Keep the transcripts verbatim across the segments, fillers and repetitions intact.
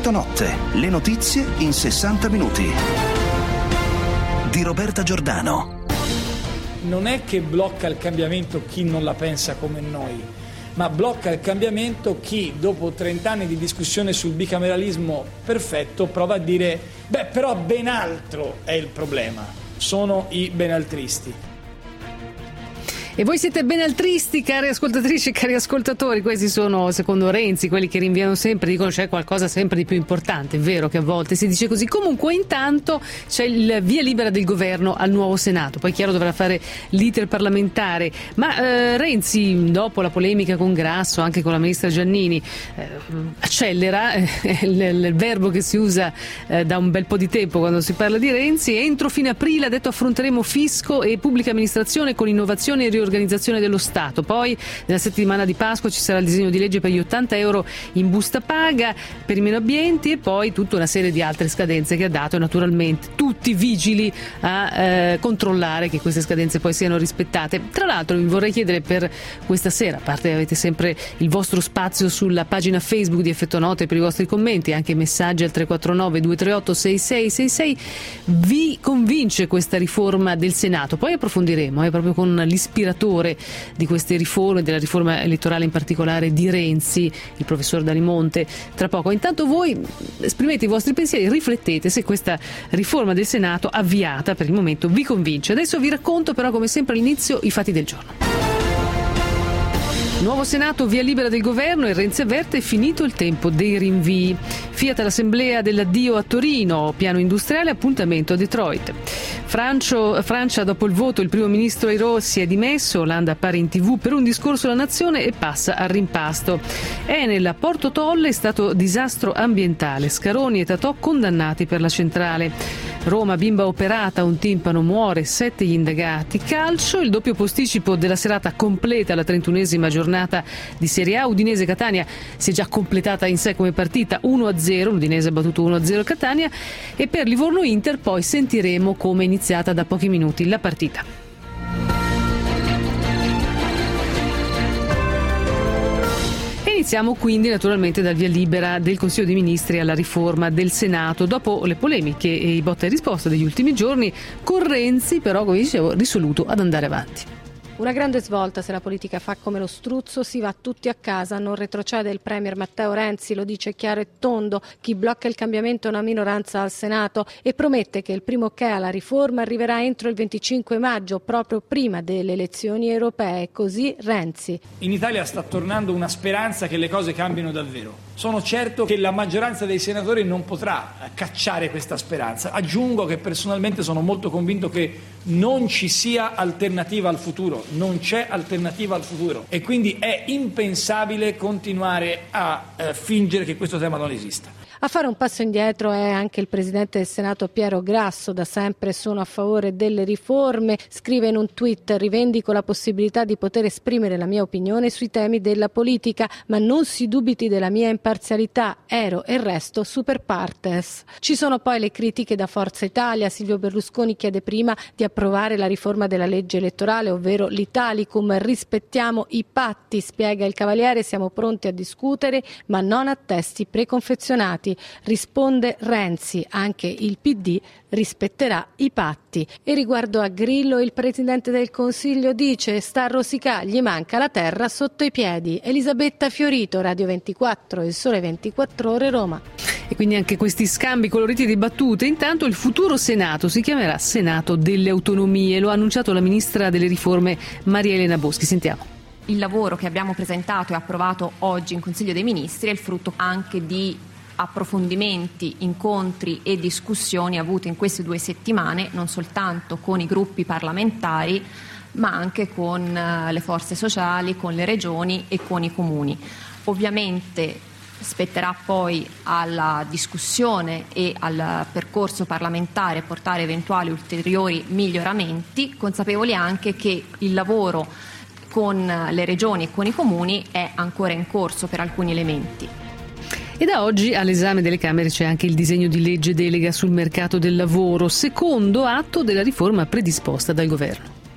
Effetto Notte, le notizie in sessanta minuti. Di Roberta Giordano. Non è che blocca il cambiamento chi non la pensa come noi, ma blocca il cambiamento chi, dopo trent'anni di discussione sul bicameralismo perfetto, prova a dire beh, però ben altro è il problema, sono i benaltristi. E voi siete benaltristi, cari ascoltatrici e cari ascoltatori. Questi sono, secondo Renzi, quelli che rinviano sempre, dicono c'è qualcosa sempre di più importante. È vero che a volte si dice così. Comunque intanto c'è il via libera del governo al nuovo Senato, poi chiaro dovrà fare l'iter parlamentare, ma eh, Renzi, dopo la polemica con Grasso, anche con la ministra Giannini, eh, accelera, eh, il, il verbo che si usa eh, da un bel po' di tempo quando si parla di Renzi. Entro fine aprile, ha detto, affronteremo fisco e pubblica amministrazione con innovazione e riorganizzazione dello Stato. Poi nella settimana di Pasqua ci sarà il disegno di legge per gli ottanta euro in busta paga per i meno abbienti e poi tutta una serie di altre scadenze che ha dato, e naturalmente tutti vigili a eh, controllare che queste scadenze poi siano rispettate. Tra l'altro vi vorrei chiedere per questa sera, a parte avete sempre il vostro spazio sulla pagina Facebook di Effetto Notte per i vostri commenti, anche messaggi al tre quattro nove due tre otto sei sei sei sei, vi convince questa riforma del Senato? Poi approfondiremo eh, proprio con l'ispiratore di queste riforme, della riforma elettorale in particolare di Renzi, il professor Dalimonte, tra poco. Intanto voi esprimete i vostri pensieri, riflettete se questa riforma del Senato avviata per il momento vi convince. Adesso vi racconto però, come sempre all'inizio, i fatti del giorno. Nuovo Senato, via libera del governo, e Renzi avverte: è finito il tempo dei rinvii. Fiat all'assemblea dell'addio a Torino, piano industriale, appuntamento a Detroit. Francio, Francia, dopo il voto, il primo ministro Ayrault si è dimesso, Hollande appare in tv per un discorso alla nazione e passa al rimpasto. Enel a Porto Tolle è stato disastro ambientale, Scaroni e Tatò condannati per la centrale. Roma, bimba operata, un timpano, muore, sette gli indagati. Calcio, il doppio posticipo della serata completa la trentunesima giornata di Serie A. Udinese-Catania si è già completata in sé come partita, uno a zero, l'Udinese ha battuto uno a zero Catania, e per Livorno-Inter poi sentiremo come è iniziata da pochi minuti la partita. Iniziamo quindi naturalmente dal via libera del Consiglio dei Ministri alla riforma del Senato, dopo le polemiche e i botta e risposta degli ultimi giorni, con Renzi però, come dicevo, risoluto ad andare avanti. Una grande svolta se la politica fa come lo struzzo, si va tutti a casa, non retrocede il premier Matteo Renzi, lo dice chiaro e tondo, chi blocca il cambiamento è una minoranza al Senato, e promette che il primo ok alla riforma arriverà entro il venticinque maggio, proprio prima delle elezioni europee. Così Renzi. In Italia sta tornando una speranza che le cose cambino davvero. Sono certo che la maggioranza dei senatori non potrà cacciare questa speranza. Aggiungo che personalmente sono molto convinto che non ci sia alternativa al futuro. Non c'è alternativa al futuro e quindi è impensabile continuare a eh, fingere che questo tema non esista. A fare un passo indietro è anche il presidente del Senato Piero Grasso. Da sempre sono a favore delle riforme, scrive in un tweet: rivendico la possibilità di poter esprimere la mia opinione sui temi della politica, ma non si dubiti della mia imparzialità, ero e resto super partes. Ci sono poi le critiche da Forza Italia. Silvio Berlusconi chiede prima di approvare la riforma della legge elettorale, ovvero l'Italicum. Rispettiamo i patti, spiega il Cavaliere, siamo pronti a discutere, ma non a testi preconfezionati. Risponde Renzi, anche il P D rispetterà i patti. E riguardo a Grillo, il Presidente del Consiglio dice: sta a rosicà, gli manca la terra sotto i piedi. Elisabetta Fiorito, Radio ventiquattro, Il Sole ventiquattro Ore, Roma. E quindi anche questi scambi coloriti di battute. Intanto il futuro Senato si chiamerà Senato delle Autonomie, lo ha annunciato la Ministra delle Riforme Maria Elena Boschi. Sentiamo. Il lavoro che abbiamo presentato e approvato oggi in Consiglio dei Ministri è il frutto anche di approfondimenti, incontri e discussioni avuti in queste due settimane, non soltanto con i gruppi parlamentari, ma anche con le forze sociali, con le regioni e con i comuni. Ovviamente spetterà poi alla discussione e al percorso parlamentare portare eventuali ulteriori miglioramenti, consapevoli anche che il lavoro con le regioni e con i comuni è ancora in corso per alcuni elementi. E da oggi all'esame delle Camere c'è anche il disegno di legge delega sul mercato del lavoro, secondo atto della riforma predisposta dal governo.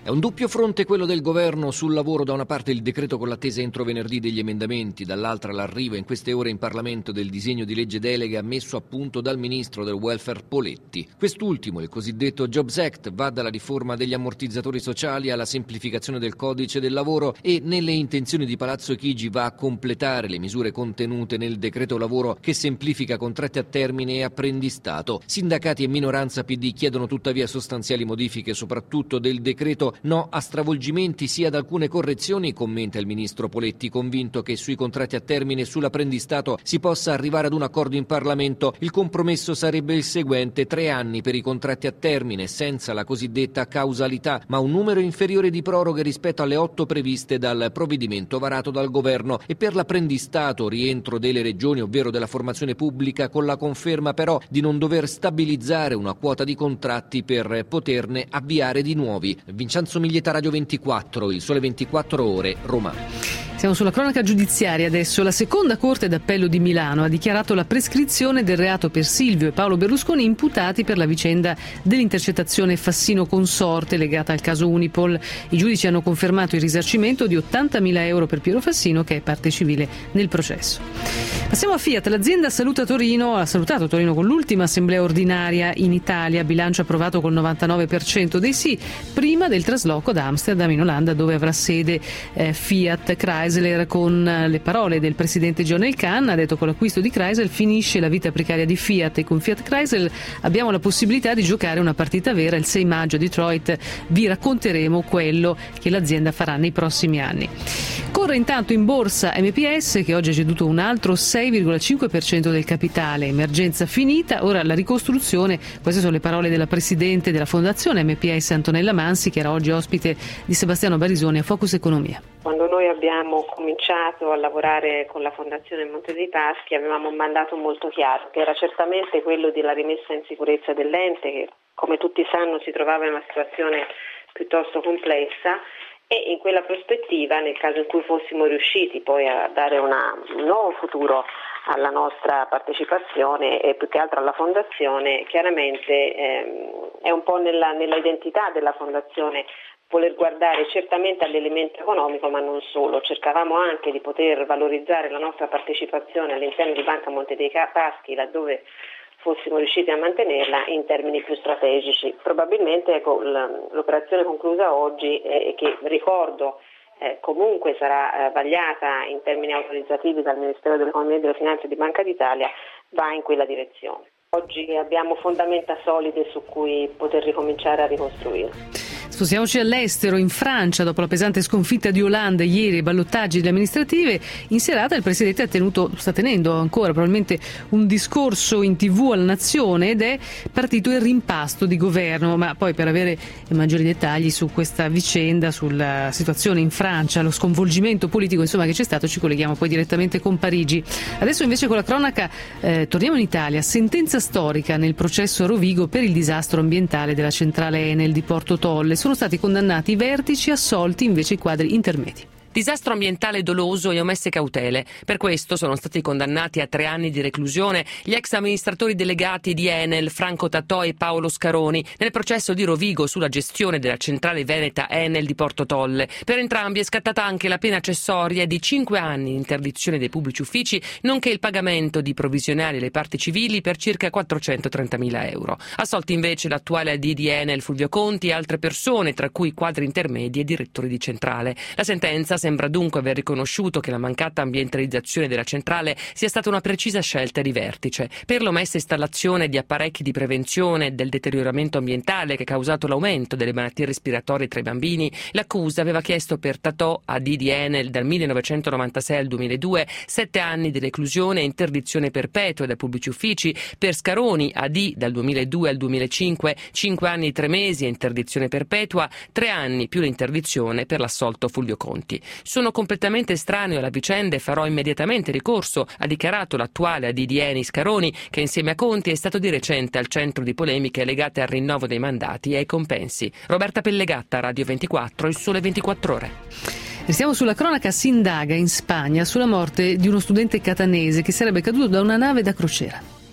È un doppio fronte quello del governo sul lavoro: da una parte il decreto con l'attesa entro venerdì degli emendamenti, dall'altra l'arrivo in queste ore in Parlamento del disegno di legge delega messo a punto dal ministro del welfare Poletti. Quest'ultimo, il cosiddetto Jobs Act, va dalla riforma degli ammortizzatori sociali alla semplificazione del codice del lavoro e nelle intenzioni di Palazzo Chigi va a completare le misure contenute nel decreto lavoro che semplifica contratti a termine e apprendistato. Sindacati e minoranza P D chiedono tuttavia sostanziali modifiche soprattutto del decreto. No a stravolgimenti sia ad alcune correzioni, commenta il ministro Poletti, convinto che sui contratti a termine e sull'apprendistato si possa arrivare ad un accordo in Parlamento. Il compromesso sarebbe il seguente: tre anni per i contratti a termine senza la cosiddetta causalità, ma un numero inferiore di proroghe rispetto alle otto previste dal provvedimento varato dal governo, e per l'apprendistato rientro delle regioni, ovvero della formazione pubblica, con la conferma però di non dover stabilizzare una quota di contratti per poterne avviare di nuovi. Vincenzo Miglietta, Radio ventiquattro, Il Sole ventiquattro Ore, Roma. Siamo sulla cronaca giudiziaria adesso. La seconda Corte d'Appello di Milano ha dichiarato la prescrizione del reato per Silvio e Paolo Berlusconi, imputati per la vicenda dell'intercettazione Fassino Consorte legata al caso Unipol. I giudici hanno confermato il risarcimento di ottantamila euro per Piero Fassino, che è parte civile nel processo. Passiamo a Fiat. L'azienda saluta Torino, ha salutato Torino con l'ultima assemblea ordinaria in Italia, bilancio approvato col novantanove per cento dei sì, prima del trasloco ad Amsterdam in Olanda, dove avrà sede eh, Fiat. Chrysler, con le parole del presidente John Elkann, ha detto: con l'acquisto di Chrysler finisce la vita precaria di Fiat e con Fiat Chrysler abbiamo la possibilità di giocare una partita vera il sei maggio a Detroit. Vi racconteremo quello che l'azienda farà nei prossimi anni. Corre intanto in borsa M P S, che oggi ha ceduto un altro sei virgola cinque per cento del capitale. Emergenza finita, ora la ricostruzione. Queste sono le parole della presidente della fondazione M P S, Antonella Mansi, che era oggi ospite di Sebastiano Barisoni a Focus Economia. Quando noi abbiamo cominciato a lavorare con la Fondazione Monte dei Paschi avevamo un mandato molto chiaro, che era certamente quello della rimessa in sicurezza dell'ente, che come tutti sanno si trovava in una situazione piuttosto complessa, e in quella prospettiva, nel caso in cui fossimo riusciti poi a dare una, un nuovo futuro alla nostra partecipazione e più che altro alla Fondazione, chiaramente ehm, è un po' nella, nella identità della Fondazione voler guardare certamente all'elemento economico, ma non solo. Cercavamo anche di poter valorizzare la nostra partecipazione all'interno di Banca Monte dei Paschi, laddove fossimo riusciti a mantenerla in termini più strategici. Probabilmente ecco, l'operazione conclusa oggi, eh, che ricordo eh, comunque sarà eh, vagliata in termini autorizzativi dal Ministero dell'Economia e delle Finanze di Banca d'Italia, va in quella direzione. Oggi abbiamo fondamenta solide su cui poter ricominciare a ricostruire. Spostiamoci all'estero. In Francia, dopo la pesante sconfitta di Hollande ieri ai ballottaggi delle amministrative, in serata il Presidente ha tenuto, sta tenendo ancora probabilmente un discorso in tivù alla nazione ed è partito il rimpasto di governo. Ma poi, per avere maggiori dettagli su questa vicenda, sulla situazione in Francia, lo sconvolgimento politico insomma che c'è stato, ci colleghiamo poi direttamente con Parigi. Adesso invece con la cronaca eh, torniamo in Italia. Sentenza storica nel processo a Rovigo per il disastro ambientale della centrale Enel di Porto Tolle. Sono stati condannati i vertici, assolti invece i quadri intermedi. Disastro ambientale doloso e omesse cautele. Per questo sono stati condannati a tre anni di reclusione gli ex amministratori delegati di Enel, Franco Tatò e Paolo Scaroni, nel processo di Rovigo sulla gestione della centrale veneta Enel di Porto Tolle. Per entrambi è scattata anche la pena accessoria di cinque anni di interdizione dei pubblici uffici, nonché il pagamento di provvisionali alle parti civili per circa quattrocentotrentamila euro. Assolti invece l'attuale A D di Enel Fulvio Conti e altre persone, tra cui quadri intermedi e direttori di centrale. La sentenza sembra dunque aver riconosciuto che la mancata ambientalizzazione della centrale sia stata una precisa scelta di vertice. Per l'omessa installazione di apparecchi di prevenzione del deterioramento ambientale che ha causato l'aumento delle malattie respiratorie tra i bambini, l'accusa aveva chiesto per Tatò, A D di Enel dal millenovecentonovantasei al duemiladue, sette anni di reclusione e interdizione perpetua dai pubblici uffici. Per Scaroni, A D dal duemiladue al duemilacinque, cinque anni e tre mesi e interdizione perpetua, tre anni più l'interdizione per l'assolto Fulvio Conti. Sono completamente estraneo alla vicenda e farò immediatamente ricorso, ha dichiarato l'attuale A D di Eni Scaroni, che insieme a Conti è stato di recente al centro di polemiche legate al rinnovo dei mandati e ai compensi. Roberta Pellegatta, Radio ventiquattro, Il Sole ventiquattro Ore. Restiamo sulla cronaca. Si indaga in Spagna sulla morte di uno studente catanese che sarebbe caduto da una nave da crociera.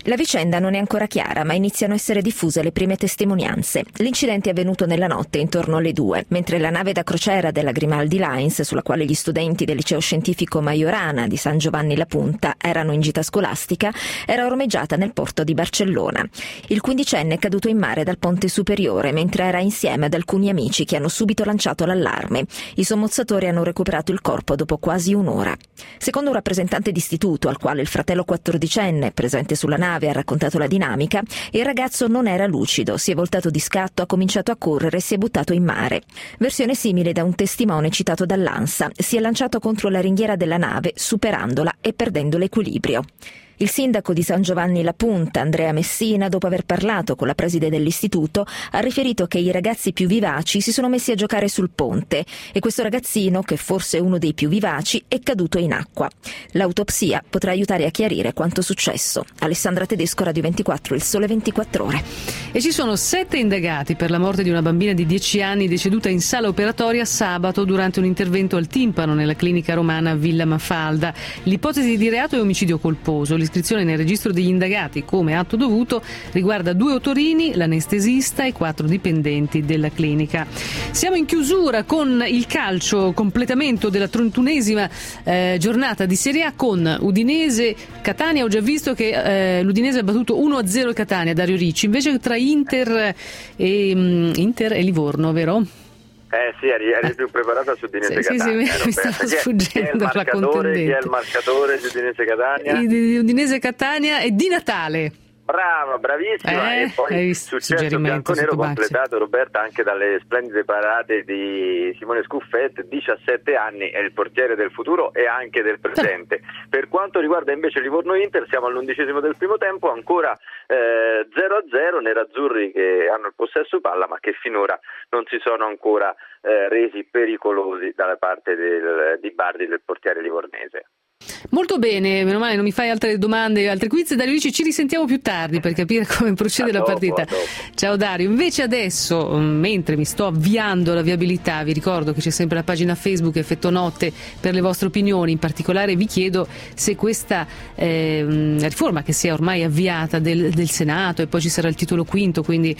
La vicenda non è ancora chiara, ma iniziano a essere diffuse le prime testimonianze. L'incidente è avvenuto nella notte, intorno alle due, mentre la nave da crociera della Grimaldi Lines, sulla quale gli studenti del liceo scientifico Majorana di San Giovanni La Punta erano in gita scolastica, era ormeggiata nel porto di Barcellona. Il quindicenne è caduto in mare dal ponte superiore mentre era insieme ad alcuni amici che hanno subito lanciato l'allarme. I sommozzatori hanno recuperato il corpo dopo quasi un'ora. Secondo un rappresentante d'istituto, al quale il fratello quattordicenne, presente sulla nave, ha raccontato la dinamica, il ragazzo non era lucido, si è voltato di scatto, ha cominciato a correre e si è buttato in mare. Versione simile da un testimone citato dall'ANSA: si è lanciato contro la ringhiera della nave, superandola e perdendo l'equilibrio. Il sindaco di San Giovanni La Punta, Andrea Messina, dopo aver parlato con la preside dell'istituto, ha riferito che i ragazzi più vivaci si sono messi a giocare sul ponte e questo ragazzino, che forse è uno dei più vivaci, è caduto in acqua. L'autopsia potrà aiutare a chiarire quanto successo. Alessandra Tedesco, Radio ventiquattro, Il Sole ventiquattro Ore. E ci sono sette indagati per la morte di una bambina di dieci anni deceduta in sala operatoria sabato durante un intervento al timpano nella clinica romana Villa Mafalda. L'ipotesi di reato è omicidio colposo. L'iscrizione nel registro degli indagati come atto dovuto riguarda due otorini, l'anestesista e quattro dipendenti della clinica. Siamo in chiusura con il calcio, completamento della trentunesima eh, giornata di Serie A con Udinese-Catania. Ho già visto che eh, l'Udinese ha battuto uno a zero Catania, Dario Ricci, invece tra Inter e, um, Inter e Livorno, vero? Eh sì, eri, eri più preparata su Udinese sì, Catania. Sì, sì, mi stava sfuggendo la contendente. Chi è il marcatore di Udinese Catania? Di Udinese Catania e Di Natale. Brava, bravissima, eh, e poi il successo bianconero completato, Roberta, anche dalle splendide parate di Simone Scuffet. Diciassette anni, è il portiere del futuro e anche del presente. Per quanto riguarda invece Livorno-Inter, siamo all'undicesimo del primo tempo, ancora eh, zero a zero, nerazzurri che hanno il possesso palla ma che finora non si sono ancora eh, resi pericolosi dalla parte del, di Bardi, del portiere livornese. Molto bene, meno male, non mi fai altre domande, altri quiz. Dario Ricci, ci risentiamo più tardi per capire come procede la partita. Ciao Dario. Invece adesso, mentre mi sto avviando alla viabilità, vi ricordo che c'è sempre la pagina Facebook Effetto Notte per le vostre opinioni. In particolare vi chiedo se questa eh, riforma che si è ormai avviata del, del Senato, e poi ci sarà il titolo quinto, quindi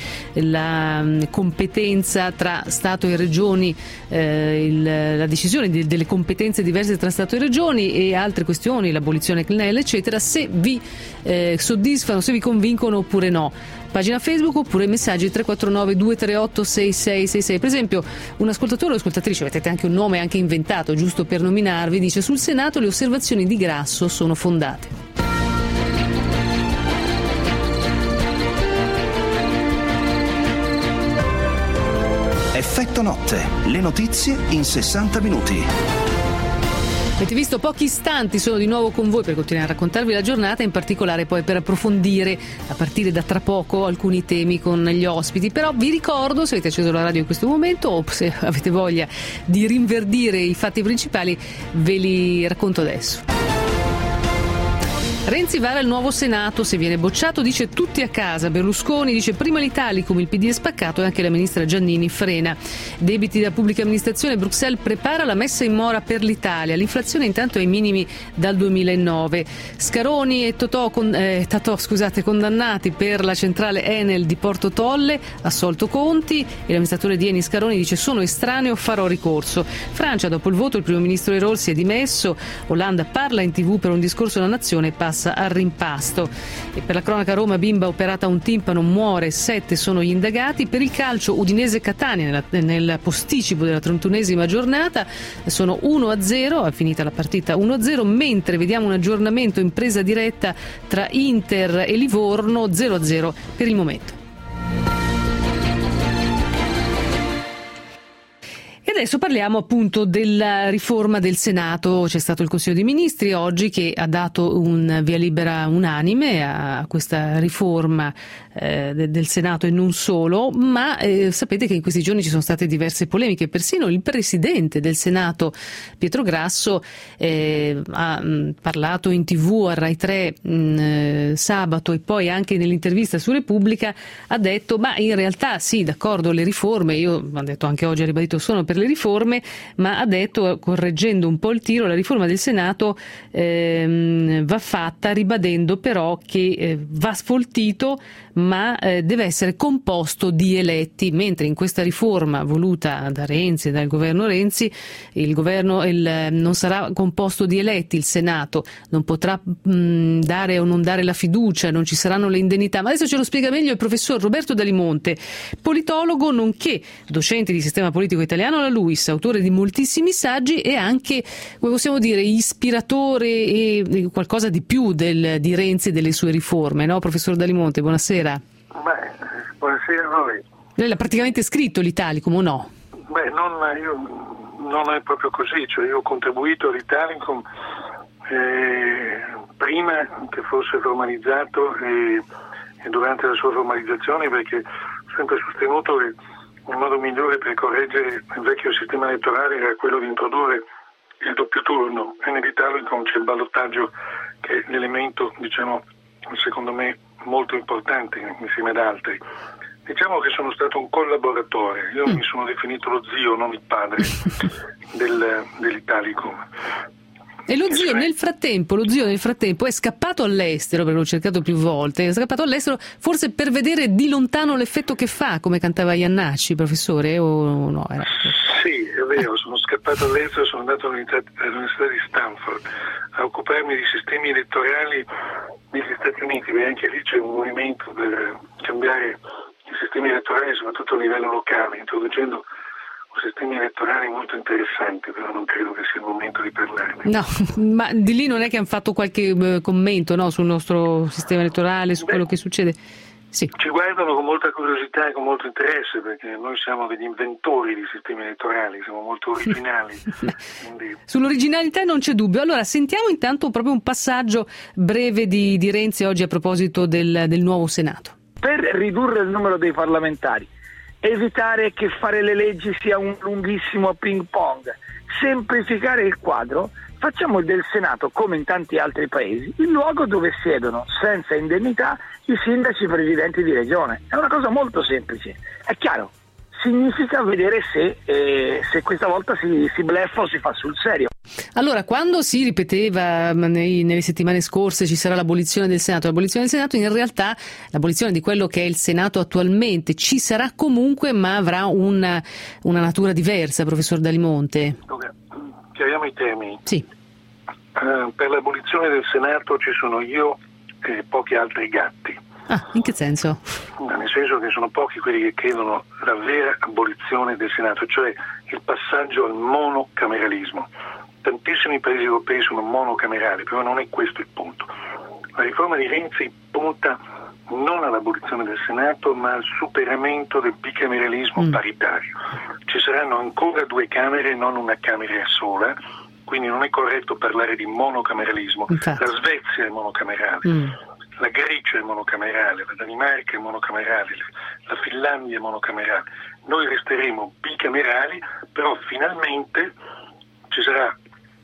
la um, competenza tra Stato e Regioni, eh, il, la decisione di, delle competenze diverse tra Stato e Regioni e altre questioni, l'abolizione C N E L eccetera, se vi eh, soddisfano, se vi convincono oppure no. Pagina Facebook oppure messaggi tre quattro nove due tre otto sei sei sei sei. Per esempio un ascoltatore o ascoltatrice, avete anche un nome anche inventato giusto per nominarvi, dice: sul Senato le osservazioni di Grasso sono fondate. Effetto Notte, le notizie in sessanta minuti. Avete visto, pochi istanti sono di nuovo con voi per continuare a raccontarvi la giornata, in particolare poi per approfondire a partire da tra poco alcuni temi con gli ospiti. Però vi ricordo, se avete acceso la radio in questo momento o se avete voglia di rinverdire i fatti principali, ve li racconto adesso. Renzi vara il nuovo Senato, se viene bocciato dice tutti a casa. Berlusconi dice prima l'Italicum, il P D è spaccato e anche la ministra Giannini frena. Debiti da pubblica amministrazione, Bruxelles prepara la messa in mora per l'Italia. L'inflazione intanto è ai minimi dal duemilanove. Scaroni e Totò, con, eh, Tatò, scusate, condannati per la centrale Enel di Porto Tolle, assolto Conti, e l'amministratore di Eni Scaroni dice sono estraneo, farò ricorso. Francia, dopo il voto il primo ministro Erol si è dimesso, Hollande parla in tv per un discorso alla nazione e passa al rimpasto. E per la cronaca Roma, bimba operata a un timpano, muore, sette sono gli indagati. Per il calcio Udinese-Catania nel, nel posticipo della trentunesima giornata sono uno a zero, è finita la partita uno a zero, mentre vediamo un aggiornamento in presa diretta tra Inter e Livorno, zero a zero per il momento. E adesso parliamo appunto della riforma del Senato. C'è stato il Consiglio dei Ministri oggi che ha dato un via libera unanime a questa riforma eh, del Senato e non solo, ma eh, sapete che in questi giorni ci sono state diverse polemiche. Persino il Presidente del Senato, Pietro Grasso, eh, ha mh, parlato in tv a Rai tre mh, eh, sabato e poi anche nell'intervista su Repubblica ha detto ma in realtà sì, d'accordo, le riforme, io ho detto anche oggi, ha ribadito, sono per per le riforme, ma ha detto, correggendo un po' il tiro, la riforma del Senato ehm, va fatta ribadendo però che eh, va sfoltito, ma eh, deve essere composto di eletti, mentre in questa riforma voluta da Renzi e dal governo Renzi il governo il, non sarà composto di eletti, il Senato non potrà mh, dare o non dare la fiducia, non ci saranno le indennità. Ma adesso ce lo spiega meglio il professor Roberto Dalimonte, politologo nonché docente di sistema politico italiano alla LUISS, autore di moltissimi saggi e anche, come possiamo dire, ispiratore e qualcosa di più del, di Renzi e delle sue riforme, no? Professor Dalimonte, buonasera. Beh, buonasera a voi. Lei l'ha praticamente scritto l'Italicum o no? Beh, non, io, non è proprio così, cioè io ho contribuito all'Italicum eh, prima che fosse formalizzato e, e durante la sua formalizzazione, perché ho sempre sostenuto che il modo migliore per correggere il vecchio sistema elettorale era quello di introdurre il doppio turno, e nell'Italicum c'è il ballottaggio che è l'elemento, diciamo, secondo me molto importante insieme ad altri. Diciamo che sono stato un collaboratore, io mm. mi sono definito lo zio, non il padre del, dell'Italicum. E lo zio nel frattempo, lo zio nel frattempo è scappato all'estero, perché l'ho cercato più volte, è scappato all'estero forse per vedere di lontano l'effetto che fa, come cantava Iannacci, professore, o no? Era... Sì, è vero, sono scappato all'estero, sono andato all'Università di Stanford a occuparmi di sistemi elettorali negli Stati Uniti, perché anche lì c'è un movimento per cambiare i sistemi elettorali, soprattutto a livello locale, introducendo sistemi elettorali molto interessanti, però non credo che sia il momento di parlarne. No, ma di lì non è che hanno fatto qualche eh, commento, no, sul nostro sistema elettorale, su Beh, quello che succede? Sì. Ci guardano con molta curiosità e con molto interesse, perché noi siamo degli inventori di sistemi elettorali, siamo molto originali. Quindi... Sull'originalità non c'è dubbio. Allora, sentiamo intanto proprio un passaggio breve di, di Renzi oggi a proposito del, del nuovo Senato. Per ridurre il numero dei parlamentari, evitare che fare le leggi sia un lunghissimo ping pong, semplificare il quadro, facciamo del Senato, come in tanti altri paesi, il luogo dove siedono senza indennità i sindaci presidenti di regione. È una cosa molto semplice, è chiaro, significa vedere se, eh, se questa volta si, si bleffa o si fa sul serio. Allora, quando si ripeteva nei, nelle settimane scorse ci sarà l'abolizione del Senato, l'abolizione del Senato, in realtà l'abolizione di quello che è il Senato attualmente ci sarà comunque, ma avrà una, una natura diversa, professor Dalimonte. Okay. Chiariamo i termini. Sì. Uh, per l'abolizione del Senato ci sono io e pochi altri gatti. Ah, in che senso? Nel senso che sono pochi quelli che credono la vera abolizione del Senato, cioè il passaggio al monocameralismo. Tantissimi paesi europei sono monocamerali, però non è questo il punto. La riforma di Renzi punta non all'abolizione del Senato, ma al superamento del bicameralismo mm. paritario. Ci saranno ancora due camere, non una Camera sola, quindi non è corretto parlare di monocameralismo. Infatti. La Svezia è monocamerale. Mm. La Grecia è monocamerale, la Danimarca è monocamerale, la Finlandia è monocamerale. Noi resteremo bicamerali, però finalmente ci sarà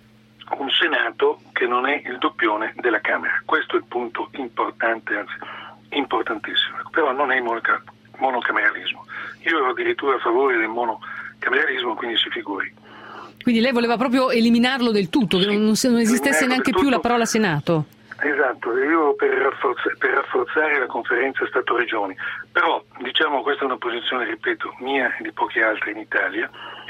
un Senato che non è il doppione della Camera. Questo è il punto importante, anzi importantissimo, però non è il monocameralismo. Io ero addirittura a favore del monocameralismo, quindi si figuri. Quindi lei voleva proprio eliminarlo del tutto, sì, che non, non esistesse neanche più la parola Senato. Esatto, io per rafforzare, per rafforzare la conferenza Stato-Regioni, però diciamo questa è una posizione, ripeto, mia e di pochi altri in Italia.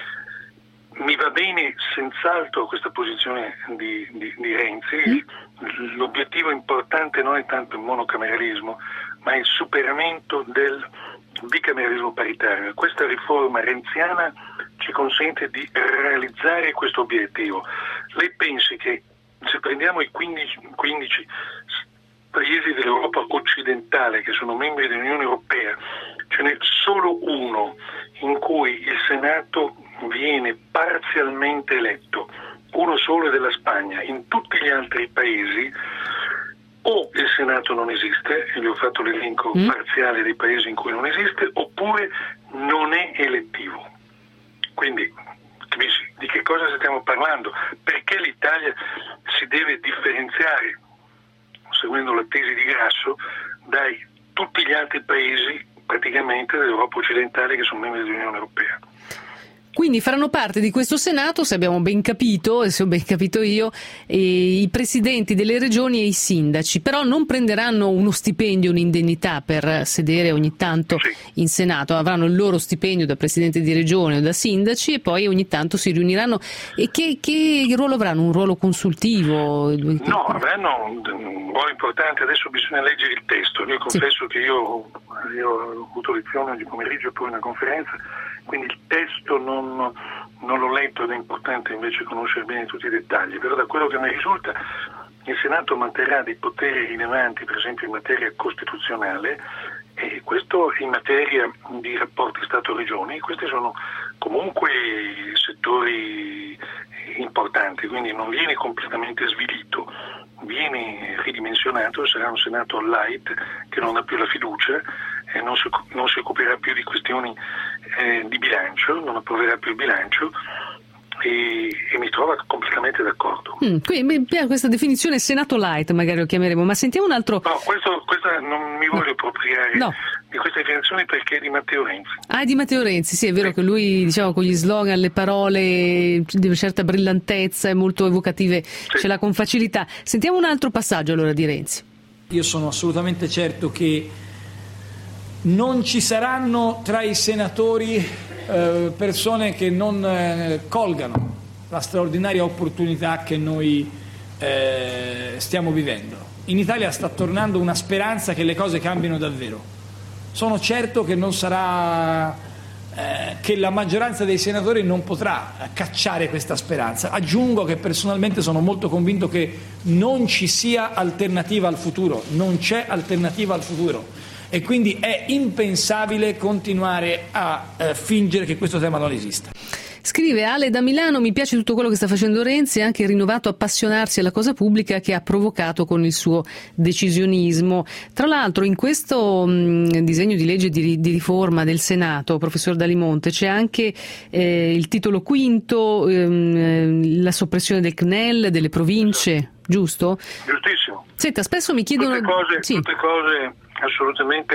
Mi va bene senz'altro questa posizione di, di, di Renzi, mm. l'obiettivo importante non è tanto il monocameralismo, ma il superamento del bicameralismo paritario. Questa riforma renziana ci consente di realizzare questo obiettivo. Lei pensi che se prendiamo i quindici, quindici paesi dell'Europa occidentale che sono membri dell'Unione Europea, ce n'è solo uno in cui il Senato viene parzialmente eletto, uno solo è della Spagna. In tutti gli altri paesi o il Senato non esiste, e le ho fatto l'elenco mm. parziale dei paesi in cui non esiste, oppure non è elettivo. Quindi capisci di che cosa stiamo parlando? Perché l'Italia si deve differenziare, seguendo la tesi di Grasso, dai tutti gli altri paesi praticamente dell'Europa occidentale che sono membri dell'Unione Europea. Quindi faranno parte di questo Senato, se abbiamo ben capito, e se ho ben capito io, i presidenti delle regioni e i sindaci, però non prenderanno uno stipendio, un'indennità per sedere ogni tanto in Senato, avranno il loro stipendio da presidente di regione o da sindaci e poi ogni tanto si riuniranno. E che, che ruolo avranno? Un ruolo consultivo? No, avranno un, un ruolo importante, adesso bisogna leggere il testo. Io confesso sì. che io, io ho avuto lezione oggi pomeriggio e poi una conferenza, quindi il testo non, non l'ho letto ed è importante invece conoscere bene tutti i dettagli, però da quello che mi risulta il Senato manterrà dei poteri rilevanti, per esempio in materia costituzionale, e questo in materia di rapporti Stato-Regioni. Questi sono comunque settori importanti, quindi non viene completamente svilito, viene ridimensionato, sarà un Senato light che non ha più la fiducia e non si, non si occuperà più di questioni eh, di bilancio, non approverà più il bilancio. E, e mi trovo completamente d'accordo. Mm, quindi mi piace questa definizione Senato light, magari lo chiameremo, ma sentiamo un altro. No, questo, questa non mi voglio appropriare no. di questa definizione perché è di Matteo Renzi. Ah, è di Matteo Renzi, sì, è vero sì. che lui, diciamo, con gli slogan, le parole di una certa brillantezza e molto evocative sì. ce l'ha con facilità. Sentiamo un altro passaggio allora di Renzi. Io sono assolutamente certo che non ci saranno tra i senatori Eh, persone che non eh, colgano la straordinaria opportunità che noi eh, stiamo vivendo. In Italia sta tornando una speranza che le cose cambino davvero. Sono certo che non sarà eh, che la maggioranza dei senatori non potrà cacciare questa speranza. Aggiungo che personalmente sono molto convinto che non ci sia alternativa al futuro, non c'è alternativa al futuro. E quindi è impensabile continuare a eh, fingere che questo tema non esista. Scrive Ale da Milano: mi piace tutto quello che sta facendo Renzi e anche il rinnovato appassionarsi alla cosa pubblica che ha provocato con il suo decisionismo. Tra l'altro in questo mh, disegno di legge di, di riforma del Senato, professor Dalimonte, c'è anche eh, il titolo quinto, ehm, la soppressione del C N E L, delle province, giusto? Giustissimo. Senta, spesso mi chiedono... Tutte cose, sì. tutte cose assolutamente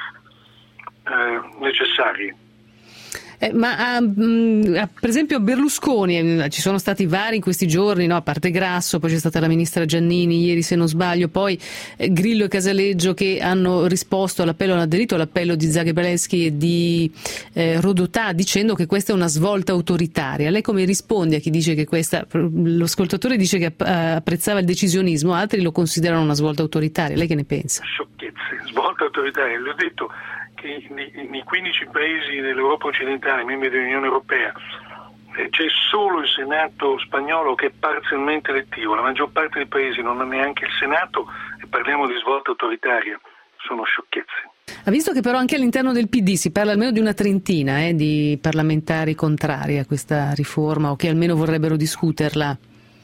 eh, necessarie. Eh, ma uh, per esempio Berlusconi, eh, ci sono stati vari in questi giorni, no? A parte Grasso, poi c'è stata la ministra Giannini ieri se non sbaglio, poi eh, Grillo e Casaleggio che hanno risposto all'appello, hanno aderito all'appello di Zagrebelsky e di eh, Rodotà dicendo che questa è una svolta autoritaria. Lei come risponde a chi dice che questa, lo ascoltatore dice che apprezzava il decisionismo, altri lo considerano una svolta autoritaria, lei che ne pensa? Sciocchezze, svolta autoritaria, le ho detto nei quindici paesi dell'Europa occidentale, membri dell'Unione Europea, c'è solo il Senato spagnolo che è parzialmente elettivo, la maggior parte dei paesi non ha neanche il Senato e parliamo di svolta autoritaria, sono sciocchezze. Ha visto che però anche all'interno del P D si parla almeno di una trentina eh, di parlamentari contrari a questa riforma o che almeno vorrebbero discuterla.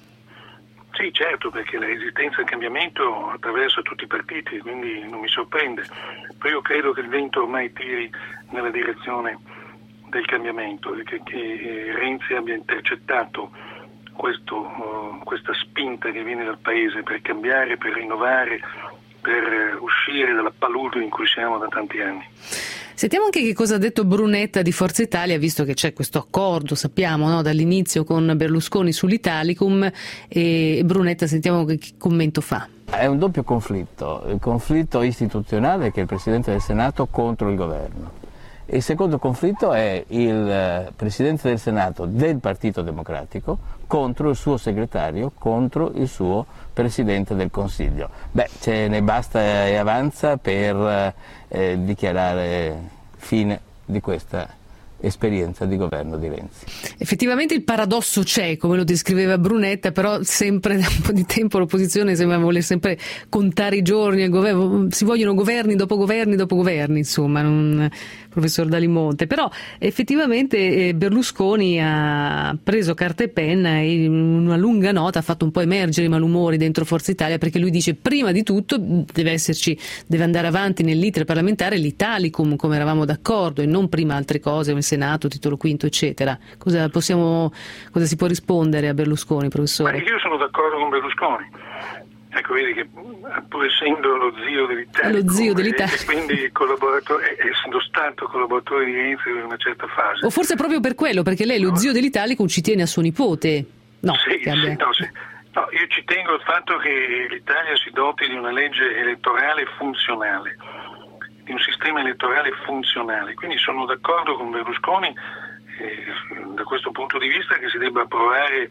Sì, certo, perché la resistenza al cambiamento attraversa tutti i partiti, quindi non mi sorprende. Poi io credo che il vento ormai tiri nella direzione del cambiamento e che, che Renzi abbia intercettato questo, uh, questa spinta che viene dal Paese per cambiare, per rinnovare, per uh, uscire dalla palude in cui siamo da tanti anni. Sentiamo anche che cosa ha detto Brunetta di Forza Italia, visto che c'è questo accordo, sappiamo, no, dall'inizio con Berlusconi sull'Italicum, e Brunetta sentiamo che commento fa. È un doppio conflitto, il conflitto istituzionale che è il Presidente del Senato contro il governo. Il secondo conflitto è il Presidente del Senato del Partito Democratico contro il suo segretario, contro il suo Presidente del Consiglio. Beh, ce ne basta e avanza per eh, dichiarare fine di questa esperienza di governo di Renzi. Effettivamente il paradosso c'è, come lo descriveva Brunetta, però sempre da un po' di tempo l'opposizione sembra voler sempre contare i giorni, il governo, si vogliono governi dopo governi dopo governi, insomma, non, professor Dalimonte. Però effettivamente Berlusconi ha preso carta e penna e in una lunga nota ha fatto un po' emergere i malumori dentro Forza Italia, perché lui dice prima di tutto deve esserci, deve andare avanti nell'iter parlamentare l'Italicum, come eravamo d'accordo, e non prima altre cose, Senato, titolo quinto, eccetera. Cosa possiamo, cosa si può rispondere a Berlusconi, professore? Ma io sono d'accordo con Berlusconi. ecco, vedi che pur essendo lo zio dell'Italia, lo zio dell'Italia. E quindi collaboratore, essendo stato collaboratore di Renzi in una certa fase. O forse proprio per quello, perché lei lo no. zio dell'Italicum ci tiene a suo nipote. No, sì, sì, no, sì. No, io ci tengo al fatto che l'Italia si doti di una legge elettorale funzionale, di un sistema elettorale funzionale, quindi sono d'accordo con Berlusconi eh, da questo punto di vista che si debba approvare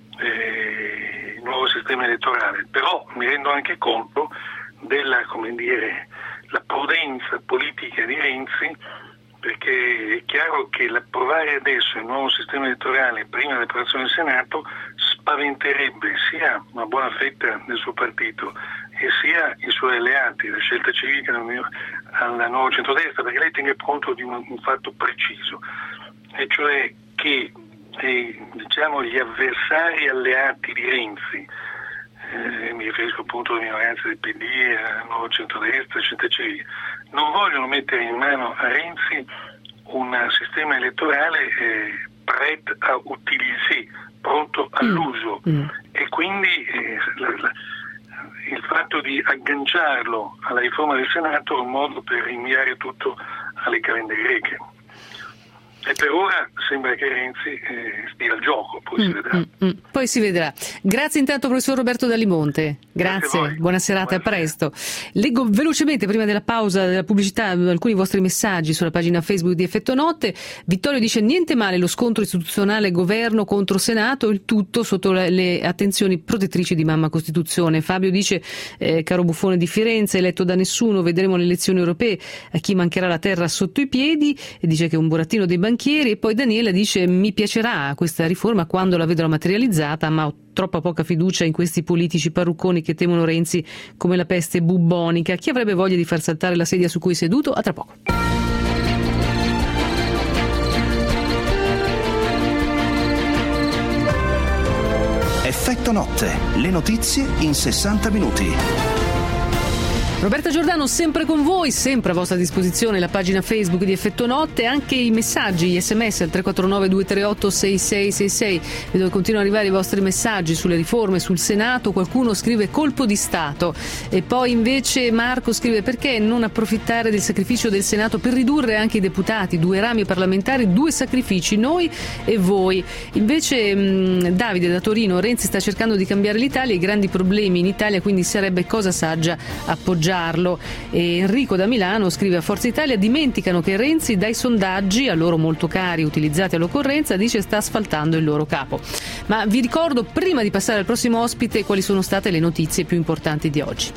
eh, il nuovo sistema elettorale, però mi rendo anche conto della, come dire, la prudenza politica di Renzi, perché è chiaro che l'approvare adesso il nuovo sistema elettorale prima dell'approvazione del Senato spaventerebbe sia una buona fetta del suo partito e sia i suoi alleati, la Scelta Civica alla Nuova Centrodestra, perché lei tenga conto di un, un fatto preciso, e cioè che eh, diciamo gli avversari alleati di Renzi, eh, mi riferisco appunto alle minoranze del P D, alla Nuova Centrodestra, Scelta Civica, non vogliono mettere in mano a Renzi un sistema elettorale eh, prêt à utiliser, pronto all'uso, mm. Mm. e quindi eh, la, la, il fatto di agganciarlo alla riforma del Senato è un modo per rinviare tutto alle calende greche. E per ora sembra che Renzi eh, stia al gioco, poi mm, si vedrà. Mm, mm. Poi si vedrà. Grazie intanto professor Roberto Dallimonte. Grazie, Grazie buona serata, buona a presto. Leggo velocemente prima della pausa della pubblicità alcuni vostri messaggi sulla pagina Facebook di Effetto Notte. Vittorio dice: niente male lo scontro istituzionale governo contro Senato, il tutto sotto le, le attenzioni protettrici di Mamma Costituzione. Fabio dice: eh, caro buffone di Firenze, eletto da nessuno, vedremo le elezioni europee a chi mancherà la terra sotto i piedi, e dice che è un burattino dei banchieri. E poi Daniela dice: mi piacerà questa riforma quando la vedrò materializzata, ma ho troppa poca fiducia in questi politici parrucconi che temono Renzi come la peste bubbonica. Chi avrebbe voglia di far saltare la sedia su cui è seduto? A tra poco. Effetto Notte, le notizie in sessanta minuti. Roberta Giordano sempre con voi, sempre a vostra disposizione la pagina Facebook di Effetto Notte, anche i messaggi, gli sms al tre quattro nove due tre otto sei sei sei sei. Vedo che continuano ad arrivare i vostri messaggi sulle riforme, sul Senato. Qualcuno scrive colpo di Stato, e poi invece Marco scrive: perché non approfittare del sacrificio del Senato per ridurre anche i deputati, due rami parlamentari, due sacrifici, noi e voi. Invece mh, Davide da Torino: Renzi sta cercando di cambiare l'Italia, i grandi problemi in Italia, quindi sarebbe cosa saggia appoggiare. E Enrico da Milano scrive: a Forza Italia dimenticano che Renzi dai sondaggi, a loro molto cari, utilizzati all'occorrenza, dice sta asfaltando il loro capo. Ma vi ricordo, prima di passare al prossimo ospite, quali sono state le notizie più importanti di oggi.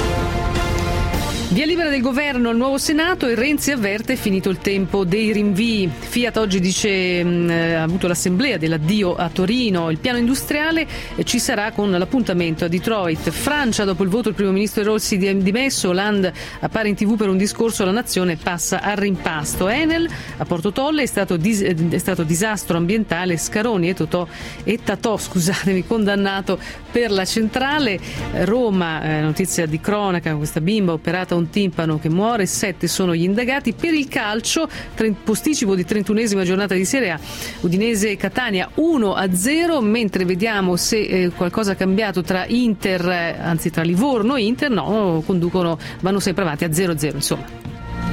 Via libera del governo al nuovo Senato, e Renzi avverte: finito il tempo dei rinvii. Fiat oggi dice mh, ha avuto l'assemblea dell'addio a Torino. Il piano industriale eh, ci sarà con l'appuntamento a Detroit. Francia, dopo il voto il primo ministro Rossi dimesso, Hollande appare in tv per un discorso alla nazione, passa al rimpasto. Enel a Porto Tolle è stato, dis- è stato disastro ambientale, Scaroni e Totò e Tatò, scusatemi, condannato per la centrale. Roma, eh, notizia di cronaca, questa bimba operata un timpano che muore, sette sono gli indagati. Per il calcio, posticipo di trentunesima giornata di Serie A, Udinese Catania uno a zero, mentre vediamo se eh, qualcosa ha cambiato tra Inter, eh, anzi tra Livorno e Inter, no, conducono, vanno sempre avanti a zero a zero, insomma.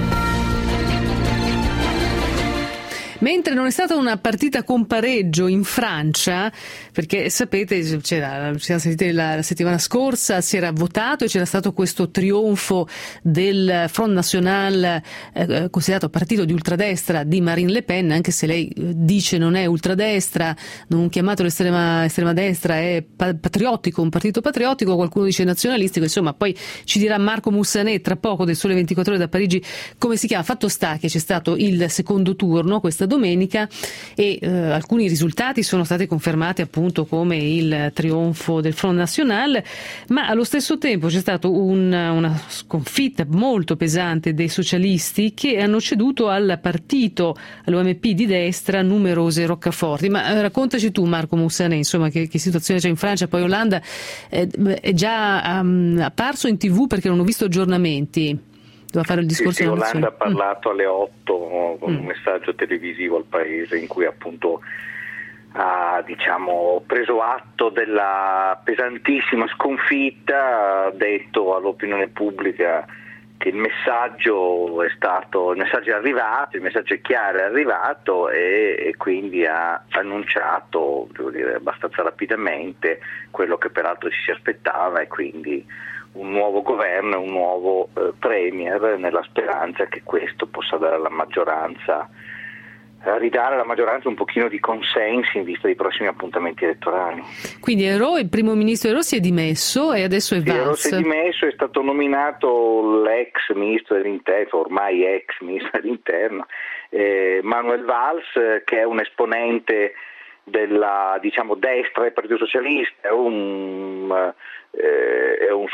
Mentre non è stata una partita con pareggio in Francia, perché sapete, c'era, c'era la, la settimana scorsa si era votato e c'era stato questo trionfo del Front National, eh, considerato partito di ultradestra, di Marine Le Pen, anche se lei dice non è ultradestra, non chiamatelo estrema, estrema destra, è pa- patriottico, un partito patriottico, qualcuno dice nazionalistico, insomma poi ci dirà Marco Mussanè tra poco del Sole ventiquattro Ore da Parigi come si chiama. Fatto sta che c'è stato il secondo turno questa domenica e eh, alcuni risultati sono stati confermati appunto come il trionfo del Front National, ma allo stesso tempo c'è stata un, una sconfitta molto pesante dei socialisti che hanno ceduto al partito, all'O M P di destra, numerose roccaforti. Ma eh, raccontaci tu Marco Mussanè, insomma, che, che situazione c'è in Francia. Poi Hollande eh, è già um, apparso in tv perché non ho visto aggiornamenti. Doveva fare il discorso. Sì, sì, Hollande ha parlato mm. alle otto con mm. un messaggio televisivo al paese in cui appunto ha diciamo, preso atto della pesantissima sconfitta, ha detto all'opinione pubblica che il messaggio è stato, il messaggio è arrivato, il messaggio è chiaro, è arrivato e, e quindi ha annunciato, devo dire, abbastanza rapidamente quello che peraltro ci si aspettava, e quindi un nuovo governo e un nuovo eh, premier, nella speranza che questo possa dare alla maggioranza, a ridare alla maggioranza un pochino di consensi in vista dei prossimi appuntamenti elettorali. Quindi Heró, il primo ministro Heró si è dimesso e adesso è Valls. Heró si è dimesso, è stato nominato l'ex ministro dell'interno, ormai ex ministro dell'interno, eh, Manuel Valls, che è un esponente della diciamo destra del Partito Socialista, è un, eh, è un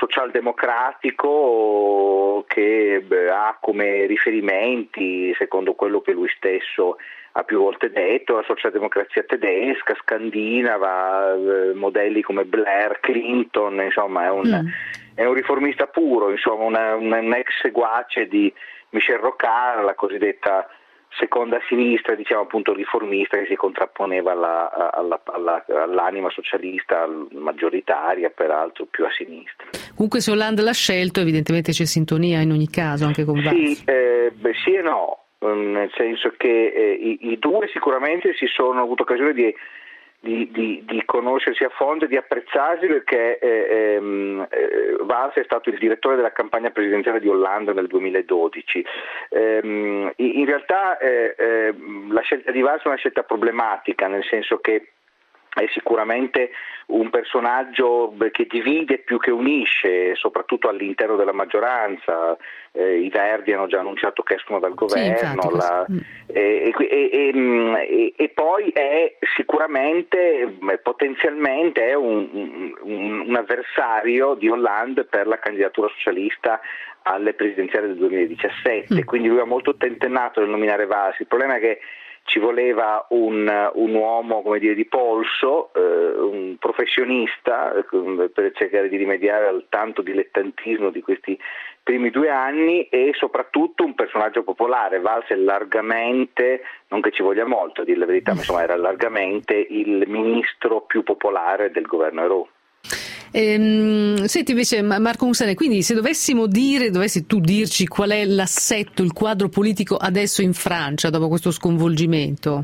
socialdemocratico che beh, ha come riferimenti, secondo quello che lui stesso ha più volte detto, la socialdemocrazia tedesca, scandinava, eh, modelli come Blair, Clinton, insomma è un, mm. è un riformista puro, insomma una, una, un ex seguace di Michel Rocard, la cosiddetta seconda sinistra, diciamo appunto riformista, che si contrapponeva alla, alla, alla, all'anima socialista maggioritaria, peraltro più a sinistra. Comunque se Hollande l'ha scelto, evidentemente c'è sintonia in ogni caso anche con Valls. Sì, eh, beh, sì e no, nel senso che eh, i, i due sicuramente si sono avuto occasione di Di, di, di conoscersi a fondo e di apprezzarsi, perché eh, ehm, eh, Valls è stato il direttore della campagna presidenziale di Hollande nel duemiladodici. Ehm, in realtà eh, eh, la scelta di Valls è una scelta problematica, nel senso che è sicuramente un personaggio che divide più che unisce, soprattutto all'interno della maggioranza. Eh, I Verdi hanno già annunciato che escono dal governo, sì, la, e, e, e, e poi è sicuramente, potenzialmente, è un, un, un avversario di Hollande per la candidatura socialista alle presidenziali del duemiladiciassette, mm. quindi lui ha molto tentennato nel nominare Valls. Il problema è che ci voleva un, un uomo, come dire, di polso, eh, un professionista, eh, per cercare di rimediare al tanto dilettantismo di questi primi due anni, e soprattutto un personaggio popolare. Valls è largamente, non che ci voglia molto a dire la verità, ma insomma era largamente il ministro più popolare del governo Heró. Ehm, senti invece Marco Mussane, quindi se dovessimo dire, dovessi tu dirci qual è l'assetto, il quadro politico adesso in Francia dopo questo sconvolgimento?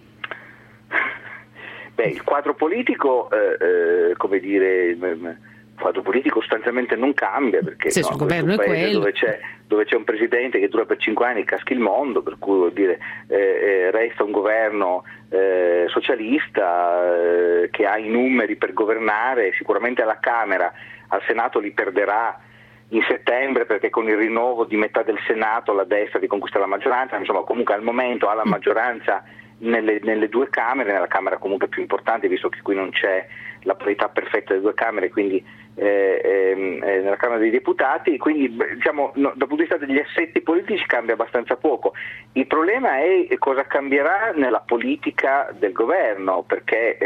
Beh, il quadro politico, eh, eh, come dire, il quadro politico sostanzialmente non cambia, perché sì, no, il governo è quello. Dove c'è, dove c'è un presidente che dura per cinque anni caschi il mondo, per cui vuol dire eh, eh, resta un governo eh, socialista eh, che ha i numeri per governare, sicuramente alla Camera, al Senato li perderà in settembre, perché con il rinnovo di metà del Senato la destra riconquista la maggioranza, insomma comunque al momento ha la maggioranza nelle, nelle due Camere, nella Camera comunque più importante, visto che qui non c'è la parità perfetta delle due Camere, quindi eh, eh, nella Camera dei Deputati, quindi diciamo no, dal punto di vista degli assetti politici cambia abbastanza poco. Il problema è cosa cambierà nella politica del governo, perché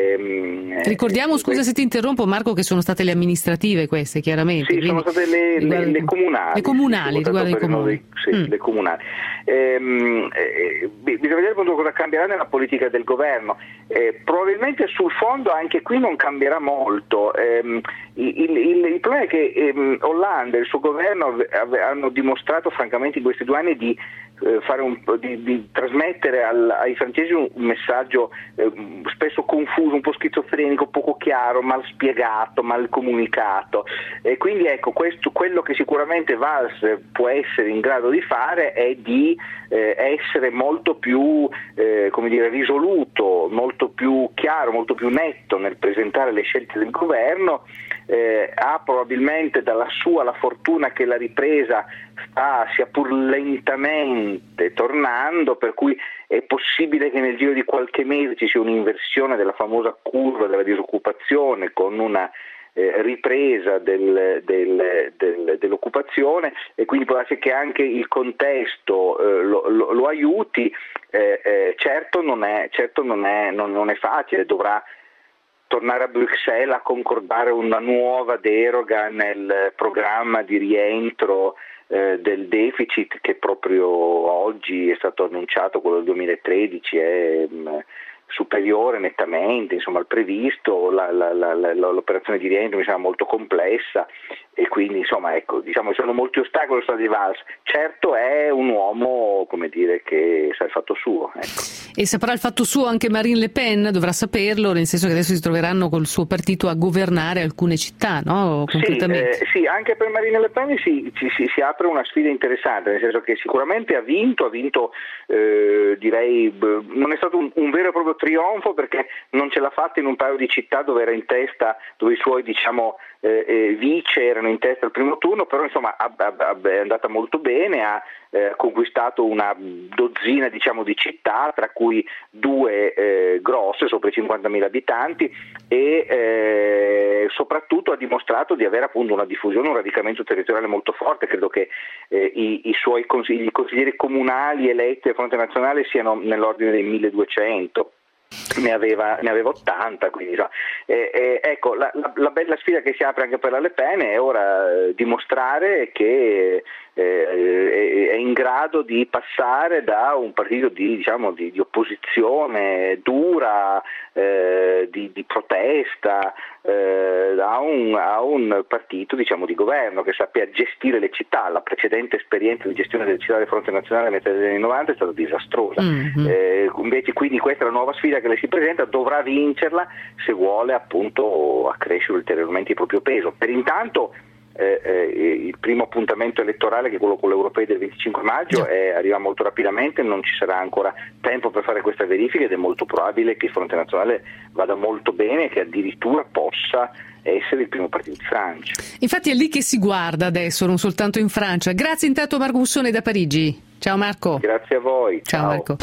ehm, ricordiamo, scusa se ti interrompo Marco, che sono state le amministrative queste, chiaramente. Sì, sono state le, le, le comunali. Le comunali, riguardo i comuni. Sì, mm. le comunali. Ehm, eh, bisogna vedere appunto cosa cambierà nella politica del governo. Eh, probabilmente sul fondo anche qui non cambierà molto. Eh, il, il, il problema è che ehm, Hollande e il suo governo ave, hanno dimostrato francamente in questi due anni di eh, fare un, di, di trasmettere al, ai francesi un, un messaggio eh, spesso confuso, un po' schizofrenico, poco chiaro, mal spiegato, mal comunicato, e quindi ecco questo, quello che sicuramente Valls può essere in grado di fare è di eh, essere molto più eh, come dire, risoluto, molto più chiaro, molto più netto nel presentare le scelte del governo. Eh, ha probabilmente dalla sua la fortuna che la ripresa sta sia pur lentamente tornando, per cui è possibile che nel giro di qualche mese ci sia un'inversione della famosa curva della disoccupazione, con una eh, ripresa del, del, del, dell'occupazione, e quindi può essere che anche il contesto eh, lo, lo, lo aiuti. Eh, eh, certo non è, certo non è, non, non è facile, dovrà tornare a Bruxelles a concordare una nuova deroga nel programma di rientro eh, del deficit, che proprio oggi è stato annunciato, quello del duemilatredici, è, superiore nettamente insomma al previsto, la, la, la, la, l'operazione di rientro mi sembra molto complessa e quindi insomma ecco, diciamo ci sono molti ostacoli allo stato di Valls. Certo è un uomo, come dire, che sa il fatto suo, ecco. E saprà il fatto suo anche Marine Le Pen, dovrà saperlo, nel senso che adesso si troveranno col suo partito a governare alcune città, no? Concretamente. Sì, eh, sì, anche per Marine Le Pen si, si, si, si apre una sfida interessante, nel senso che sicuramente ha vinto, ha vinto eh, direi, non è stato un, un vero e proprio trionfo perché non ce l'ha fatta in un paio di città dove era in testa, dove i suoi diciamo eh, eh, vice erano in testa al primo turno, però insomma ha, ha, è andata molto bene, ha eh, conquistato una dozzina diciamo di città, tra cui due eh, grosse, sopra i cinquantamila abitanti e eh, soprattutto ha dimostrato di avere appunto una diffusione, un radicamento territoriale molto forte. Credo che eh, i, i suoi consigli, i consiglieri comunali eletti al Fronte Nazionale siano nell'ordine dei milleduecento. Ne aveva, ne aveva ottanta, quindi no. eh, eh, ecco la, la, la bella sfida che si apre anche per la Le Pen è ora eh, dimostrare che eh, è in grado di passare da un partito di, diciamo, di, di opposizione dura, eh, di, di protesta, eh, a, un, a un partito diciamo di governo che sappia gestire le città. La precedente esperienza di gestione delle città del Fronte Nazionale nel metà degli anni novanta è stata disastrosa. Mm-hmm. Eh, invece quindi questa è la nuova sfida che le si presenta, dovrà vincerla se vuole appunto accrescere ulteriormente il proprio peso. Per intanto eh, eh, il primo appuntamento elettorale, che è quello con l'Europei del venticinque maggio, è, arriva molto rapidamente, non ci sarà ancora tempo per fare questa verifica ed è molto probabile che il Fronte Nazionale vada molto bene e che addirittura possa essere il primo partito di Francia. Infatti è lì che si guarda adesso, non soltanto in Francia. Grazie intanto a Marco Mussone da Parigi. Ciao Marco. Grazie a voi. Ciao, Ciao. Marco.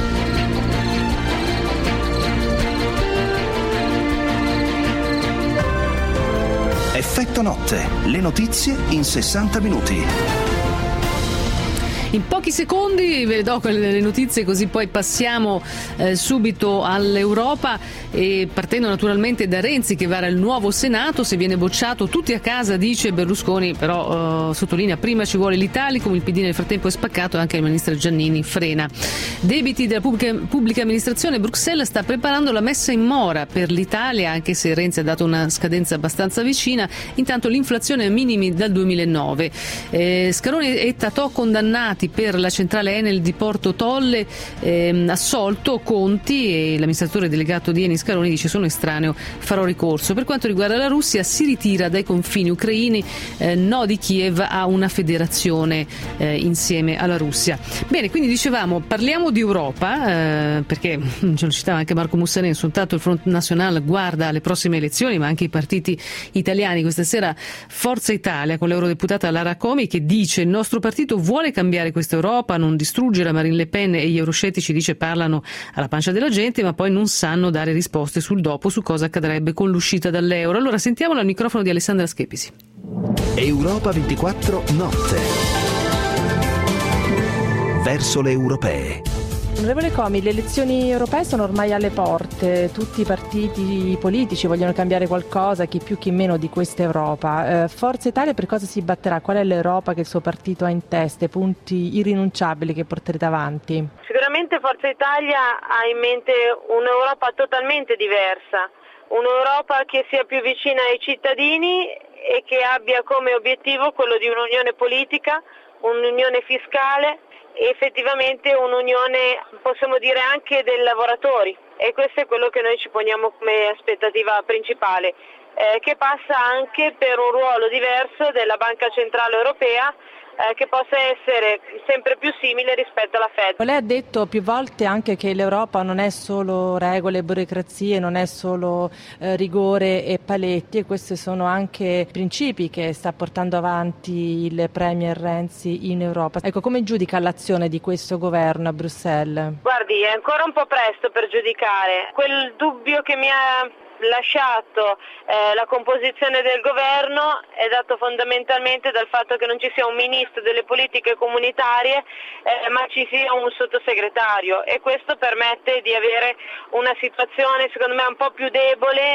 Effetto notte, le notizie in sessanta minuti. In pochi secondi ve le do le notizie, così poi passiamo eh, subito all'Europa, e partendo naturalmente da Renzi che vara il nuovo Senato. Se viene bocciato tutti a casa, dice Berlusconi, però eh, sottolinea prima ci vuole l'Italicum, il P D nel frattempo è spaccato e anche il ministro Giannini frena. Debiti della pubblica, pubblica amministrazione, Bruxelles sta preparando la messa in mora per l'Italia, anche se Renzi ha dato una scadenza abbastanza vicina. Intanto l'inflazione a minimi dal duemilanove. Eh, Scaroni e Tatò condannati per la centrale Enel di Porto Tolle, ehm, assolto Conti, e l'amministratore delegato di Eni Scaroni dice sono estraneo, farò ricorso. Per quanto riguarda la Russia, si ritira dai confini ucraini, eh, no di Kiev a una federazione eh, insieme alla Russia. Bene, quindi dicevamo parliamo di Europa, eh, perché ce lo citava anche Marco Mussone, non soltanto il Front National guarda alle prossime elezioni ma anche i partiti italiani. Questa sera Forza Italia con l'eurodeputata Lara Comi che dice il nostro partito vuole cambiare questa Europa, non distruggere. Marine Le Pen e gli euroscettici dice parlano alla pancia della gente ma poi non sanno dare risposte sul dopo, su cosa accadrebbe con l'uscita dall'euro. Allora sentiamolo al microfono di Alessandra Schepisi. Europa ventiquattro notte. Verso le europee. Onorevole Comi, le elezioni europee sono ormai alle porte, tutti i partiti politici vogliono cambiare qualcosa, chi più chi meno di questa Europa. Eh, Forza Italia per cosa si batterà? Qual è l'Europa che il suo partito ha in testa, i punti irrinunciabili che porterete avanti? Sicuramente Forza Italia ha in mente un'Europa totalmente diversa, un'Europa che sia più vicina ai cittadini e che abbia come obiettivo quello di un'unione politica, un'unione fiscale, effettivamente un'unione, possiamo dire, anche dei lavoratori, e questo è quello che noi ci poniamo come aspettativa principale, eh, che passa anche per un ruolo diverso della Banca Centrale Europea, eh, che possa essere sempre più simile rispetto alla Fed. Lei ha detto più volte anche che l'Europa non è solo regole e burocrazie, non è solo eh, rigore e paletti, e questi sono anche principi che sta portando avanti il Premier Renzi in Europa. Ecco, come giudica l'azione di questo governo a Bruxelles? Guardi, è ancora un po' presto per giudicare. Quel dubbio che mi ha lasciato eh, la composizione del governo è dato fondamentalmente dal fatto che non ci sia un ministro delle politiche comunitarie eh, ma ci sia un sottosegretario, e questo permette di avere una situazione secondo me un po' più debole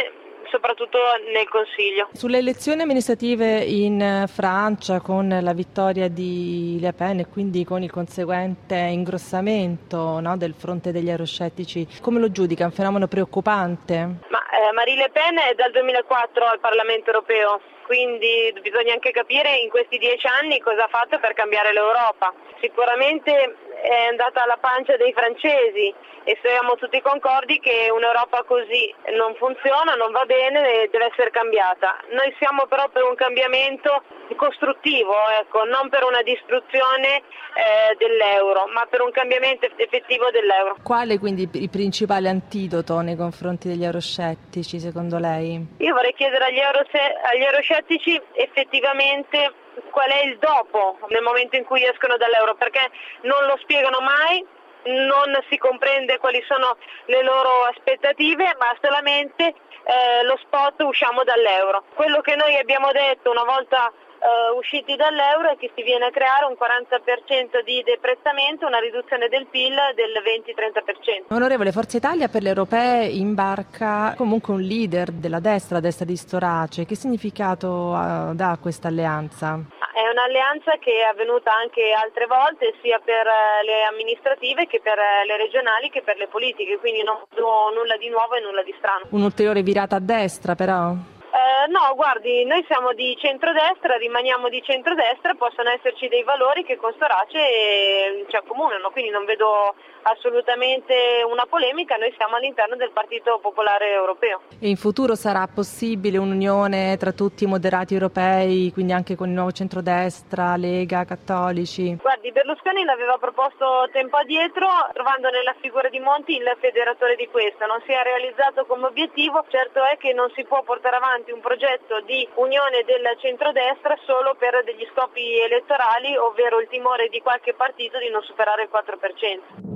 soprattutto nel Consiglio. Sulle elezioni amministrative in Francia, con la vittoria di Le Pen e quindi con il conseguente ingrossamento, no, del fronte degli euroscettici, come lo giudica? È un fenomeno preoccupante? Ma eh, Marine Le Pen è dal duemilaquattro al Parlamento europeo, quindi bisogna anche capire in questi dieci anni cosa ha fatto per cambiare l'Europa. Sicuramente è andata alla pancia dei francesi e siamo tutti concordi che un'Europa così non funziona, non va bene e deve essere cambiata. Noi siamo però per un cambiamento costruttivo, ecco, non per una distruzione eh, dell'euro, ma per un cambiamento effettivo dell'euro. Quale quindi il principale antidoto nei confronti degli euroscettici secondo lei? Io vorrei chiedere agli, euro, agli euroscettici effettivamente qual è il dopo nel momento in cui escono dall'euro, perché non lo spiegano mai, non si comprende quali sono le loro aspettative, ma solamente eh, lo spot usciamo dall'euro. Quello che noi abbiamo detto una volta Uh, usciti dall'euro è che si viene a creare un quaranta per cento di deprezzamento, una riduzione del P I L del venti trenta per cento. Onorevole, Forza Italia per le europee imbarca comunque un leader della destra, la destra di Storace. Che significato uh, dà questa alleanza? È un'alleanza che è avvenuta anche altre volte, sia per le amministrative che per le regionali che per le politiche, quindi non ho nulla di nuovo e nulla di strano. Un'ulteriore virata a destra però? Eh, no, guardi, noi siamo di centrodestra, rimaniamo di centrodestra, possono esserci dei valori che con Storace eh, ci accomunano, quindi non vedo assolutamente una polemica, noi siamo all'interno del Partito Popolare Europeo. E in futuro sarà possibile un'unione tra tutti i moderati europei, quindi anche con il nuovo centrodestra, Lega, Cattolici? Guardi, Berlusconi l'aveva proposto tempo addietro, trovando nella figura di Monti il federatore di questo, non si è realizzato come obiettivo, certo è che non si può portare avanti un progetto di unione del centrodestra solo per degli scopi elettorali, ovvero il timore di qualche partito di non superare il quattro per cento.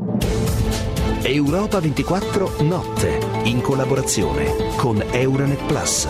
Europa ventiquattro Notte, in collaborazione con Euranet Plus.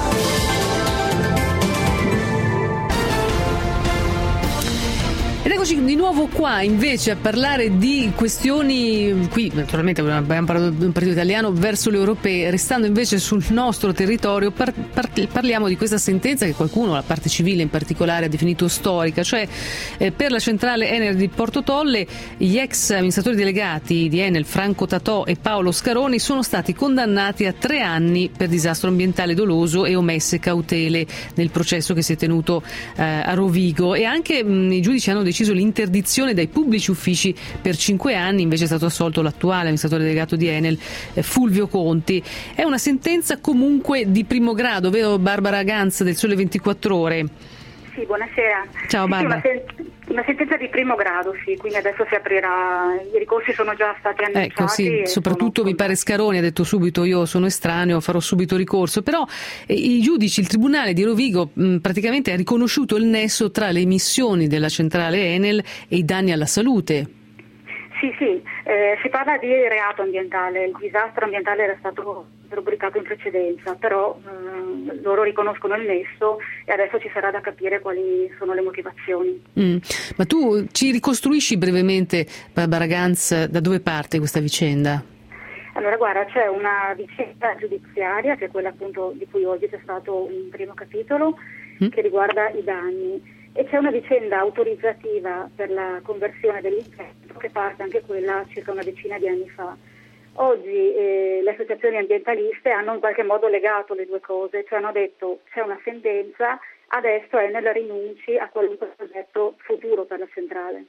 Ed eccoci di nuovo qua invece a parlare di questioni, qui naturalmente abbiamo parlato di un partito italiano verso le europee, restando invece sul nostro territorio par- par- parliamo di questa sentenza che qualcuno, la parte civile in particolare, ha definito storica, cioè eh, per la centrale Enel di Porto Tolle gli ex amministratori delegati di Enel Franco Tatò e Paolo Scaroni sono stati condannati a tre anni per disastro ambientale doloso e omesse cautele nel processo che si è tenuto eh, a Rovigo, e anche mh, i giudici hanno deciso l'interdizione dai pubblici uffici per cinque anni, invece è stato assolto l'attuale amministratore delegato di Enel eh, Fulvio Conti. È una sentenza comunque di primo grado, vero Barbara Ganz del Sole ventiquattro Ore? Sì, buonasera. Ciao sì, Barbara. Sì, una, sen- una sentenza di primo grado, sì, quindi adesso si aprirà, i ricorsi sono già stati annunciati. Ecco, sì, soprattutto mi pare Scaroni ha detto subito io sono estraneo, farò subito ricorso, però eh, i giudici, il tribunale di Rovigo mh, praticamente ha riconosciuto il nesso tra le emissioni della centrale Enel e i danni alla salute. Sì, sì, eh, si parla di reato ambientale, il disastro ambientale era stato rubricato in precedenza, però eh, loro riconoscono il nesso e adesso ci sarà da capire quali sono le motivazioni. Mm. Ma tu ci ricostruisci brevemente, Barbara Ganz, da dove parte questa vicenda? Allora guarda, c'è una vicenda giudiziaria che è quella appunto di cui oggi c'è stato un primo capitolo mm. che riguarda i danni. E c'è una vicenda autorizzativa per la conversione dell'impianto che parte anche quella circa una decina di anni fa. Oggi eh, le associazioni ambientaliste hanno in qualche modo legato le due cose, cioè hanno detto c'è una sentenza, adesso è nella rinunci a qualunque progetto futuro per la centrale.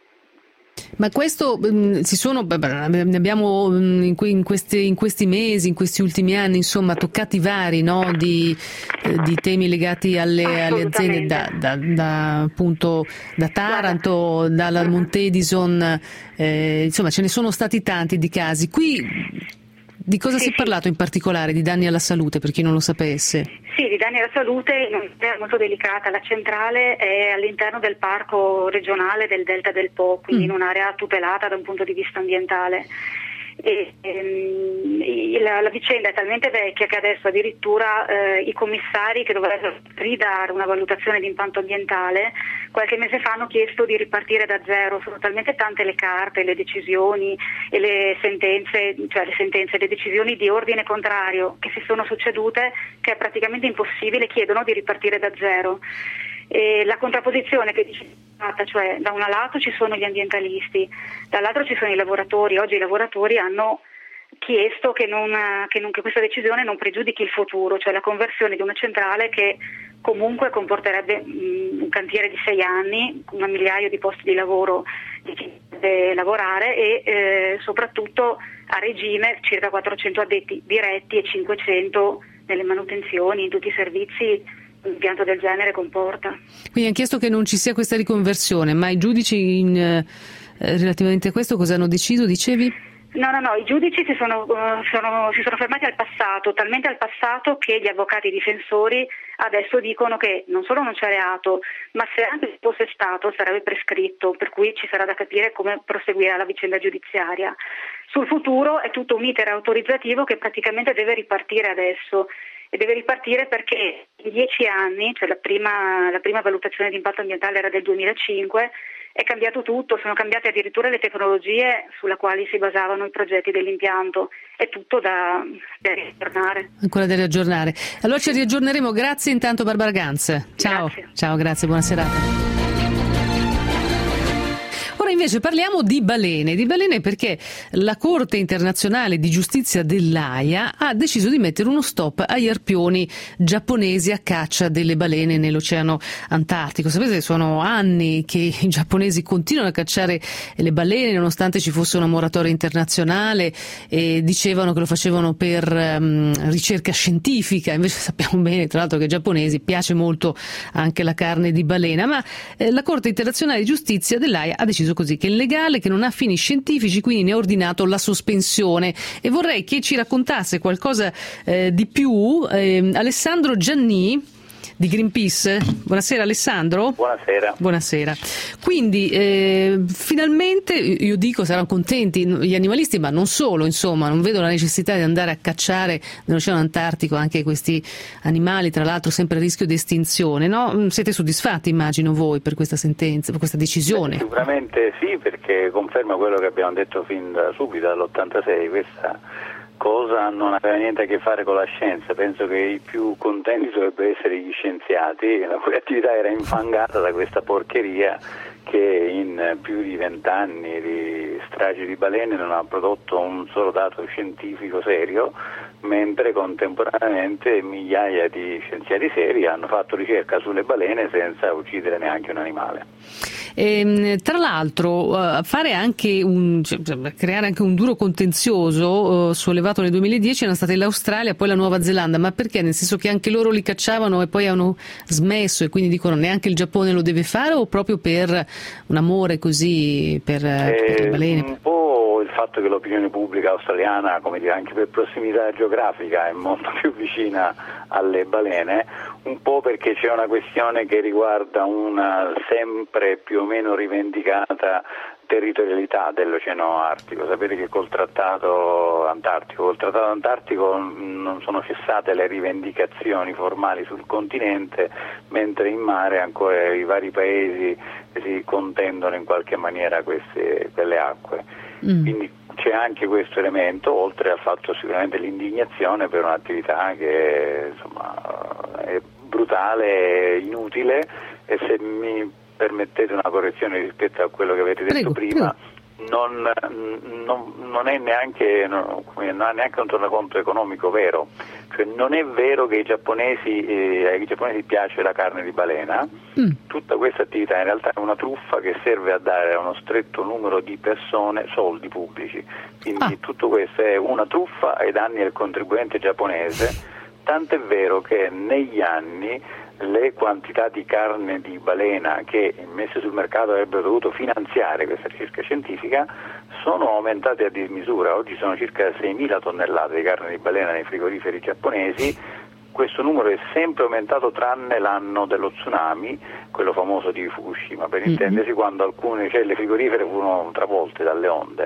Ma questo mh, si sono, ne abbiamo mh, in, que, in, questi, in questi mesi, in questi ultimi anni, insomma, toccati vari, no, di, eh, di temi legati alle, alle aziende da, da, da, appunto, da Taranto, dalla Montedison, eh, insomma ce ne sono stati tanti di casi. Qui di cosa si è parlato in particolare? Di danni alla salute, per chi non lo sapesse? Sì, di danni alla salute in un'area molto delicata. La centrale è all'interno del parco regionale del Delta del Po, quindi mm. in un'area tutelata da un punto di vista ambientale. E, ehm, la, la vicenda è talmente vecchia che adesso addirittura eh, i commissari che dovrebbero ridare una valutazione di impatto ambientale qualche mese fa hanno chiesto di ripartire da zero. Sono talmente tante le carte, le decisioni e le sentenze, cioè le sentenze, le decisioni di ordine contrario che si sono succedute, che è praticamente impossibile, chiedono di ripartire da zero. E la contrapposizione che dice, cioè da un lato ci sono gli ambientalisti, dall'altro ci sono i lavoratori. Oggi i lavoratori hanno chiesto che, non, che, non, che questa decisione non pregiudichi il futuro, cioè la conversione di una centrale che comunque comporterebbe mh, un cantiere di sei anni, un migliaio di posti di lavoro di chi deve lavorare e eh, soprattutto a regime circa quattrocento addetti diretti e cinquecento nelle manutenzioni, in tutti i servizi. Un impianto del genere comporta. Quindi hanno chiesto che non ci sia questa riconversione, ma i giudici in, eh, relativamente a questo cosa hanno deciso, dicevi? No, no, no, i giudici si sono, uh, sono, si sono fermati al passato, talmente al passato che gli avvocati difensori adesso dicono che non solo non c'è reato, ma se anche fosse stato sarebbe prescritto, per cui ci sarà da capire come proseguirà la vicenda giudiziaria. Sul futuro è tutto un iter autorizzativo che praticamente deve ripartire adesso. E deve ripartire perché in dieci anni, cioè la prima, la prima valutazione di impatto ambientale era del duemilacinque, è cambiato tutto, sono cambiate addirittura le tecnologie sulla quali si basavano i progetti dell'impianto, è tutto da, da riaggiornare. Ancora da riaggiornare. Allora ci riaggiorneremo, grazie intanto Barbara Ganz. Ciao, grazie. Ciao, grazie, buona serata. Ora invece parliamo di balene, di balene perché la Corte internazionale di giustizia dell'Aia ha deciso di mettere uno stop agli arpioni giapponesi a caccia delle balene nell'Oceano Antartico. Sapete che sono anni che i giapponesi continuano a cacciare le balene nonostante ci fosse una moratoria internazionale e dicevano che lo facevano per um, ricerca scientifica, invece sappiamo bene tra l'altro che ai giapponesi piace molto anche la carne di balena, ma eh, la Corte internazionale di giustizia dell'Aia ha deciso così, che è illegale, che non ha fini scientifici, quindi ne ha ordinato la sospensione. E vorrei che ci raccontasse qualcosa eh, di più eh, Alessandro Gianni di Greenpeace. Buonasera Alessandro. Buonasera. Buonasera. Quindi eh, finalmente, io dico, saranno contenti gli animalisti, ma non solo, insomma, non vedo la necessità di andare a cacciare nell'Oceano Antartico anche questi animali, tra l'altro sempre a rischio di estinzione, no? Siete soddisfatti, immagino, voi per questa sentenza, per questa decisione? Beh, sicuramente sì, perché conferma quello che abbiamo detto fin da subito, dall'ottantasei, questa cosa non aveva niente a che fare con la scienza. Penso che i più contenti dovrebbero essere gli scienziati, la cui attività era infangata da questa porcheria che in più di vent'anni di stragi di balene non ha prodotto un solo dato scientifico serio, mentre contemporaneamente migliaia di scienziati seri hanno fatto ricerca sulle balene senza uccidere neanche un animale. E, tra l'altro uh, fare anche un, cioè, creare anche un duro contenzioso uh, sollevato nel duemiladieci erano state l'Australia, poi la Nuova Zelanda, ma perché? Nel senso che anche loro li cacciavano e poi hanno smesso e quindi dicono neanche il Giappone lo deve fare, o proprio per un amore così per, eh, per le balene? Un po' il fatto che l'opinione pubblica australiana, come dire, anche per prossimità geografica è molto più vicina alle balene, un po' perché c'è una questione che riguarda una sempre più o meno rivendicata territorialità dell'Oceano Artico. Sapete che col trattato antartico, col trattato antartico non sono cessate le rivendicazioni formali sul continente, mentre in mare ancora i vari paesi si contendono in qualche maniera queste, quelle acque. Mm. Quindi c'è anche questo elemento, oltre al fatto sicuramente l'indignazione per un'attività che insomma è brutale, inutile, e se mi permettete una correzione rispetto a quello che avete detto prego, prima, prego. Non, non, non è neanche non, non ha neanche un tornaconto economico vero, cioè non è vero che i giapponesi eh, ai giapponesi piace la carne di balena. Mm. Tutta questa attività in realtà è una truffa che serve a dare a uno stretto numero di persone soldi pubblici, quindi ah. tutto questo è una truffa ai danni del contribuente giapponese, tant'è vero che negli anni le quantità di carne di balena che messe sul mercato avrebbero dovuto finanziare questa ricerca scientifica sono aumentate a dismisura. Oggi sono circa seimila tonnellate di carne di balena nei frigoriferi giapponesi. Questo numero è sempre aumentato tranne l'anno dello tsunami, quello famoso di Fukushima, per mm-hmm. intendersi, quando alcune celle frigorifere furono travolte dalle onde.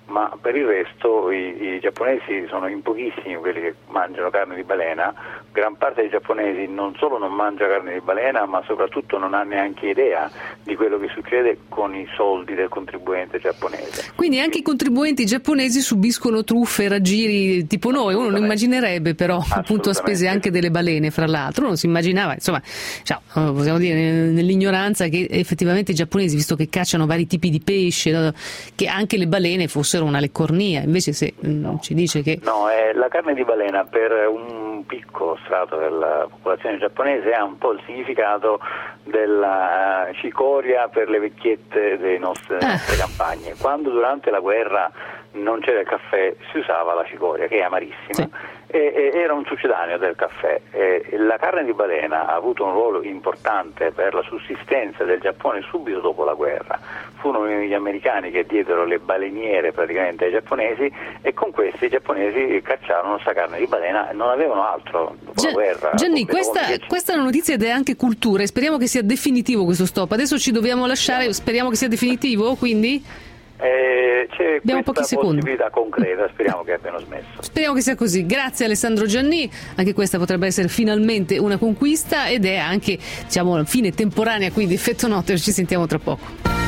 ma per il resto i, i giapponesi sono in pochissimi quelli che mangiano carne di balena. Gran parte dei giapponesi non solo non mangia carne di balena, ma soprattutto non ha neanche idea di quello che succede con i soldi del contribuente giapponese. Quindi anche i contribuenti giapponesi subiscono truffe, raggiri tipo noi. Uno non immaginerebbe, però, appunto, a spese anche delle balene, fra l'altro. Uno si immaginava, insomma, ciao, possiamo dire nell'ignoranza, che effettivamente i giapponesi, visto che cacciano vari tipi di pesce, che anche le balene fossero una leccornia. Invece se no, ci dice che no, è la carne di balena per un piccolo strato della popolazione giapponese ha un po' il significato della cicoria per le vecchiette delle nostre, delle nostre campagne. Quando durante la guerra non c'era il caffè si usava la cicoria, che è amarissima, sì. e, e era un succedaneo del caffè. E la carne di balena ha avuto un ruolo importante per la sussistenza del Giappone subito dopo la guerra. Furono gli americani che diedero le baleniere praticamente ai giapponesi, e con questi i giapponesi cacciarono questa carne di balena e non avevano altro dopo Gia- la guerra. Gianni, questa, questa è una notizia ed è anche cultura, e speriamo che sia definitivo questo stop. Adesso ci dobbiamo lasciare, speriamo che sia definitivo, quindi eh, c'è abbiamo questa pochi secondi. possibilità concreta, speriamo che abbiano smesso. Speriamo che sia così. Grazie Alessandro Gianni, anche questa potrebbe essere finalmente una conquista, ed è anche, diciamo, fine temporanea, quindi effetto notte. Ci sentiamo tra poco.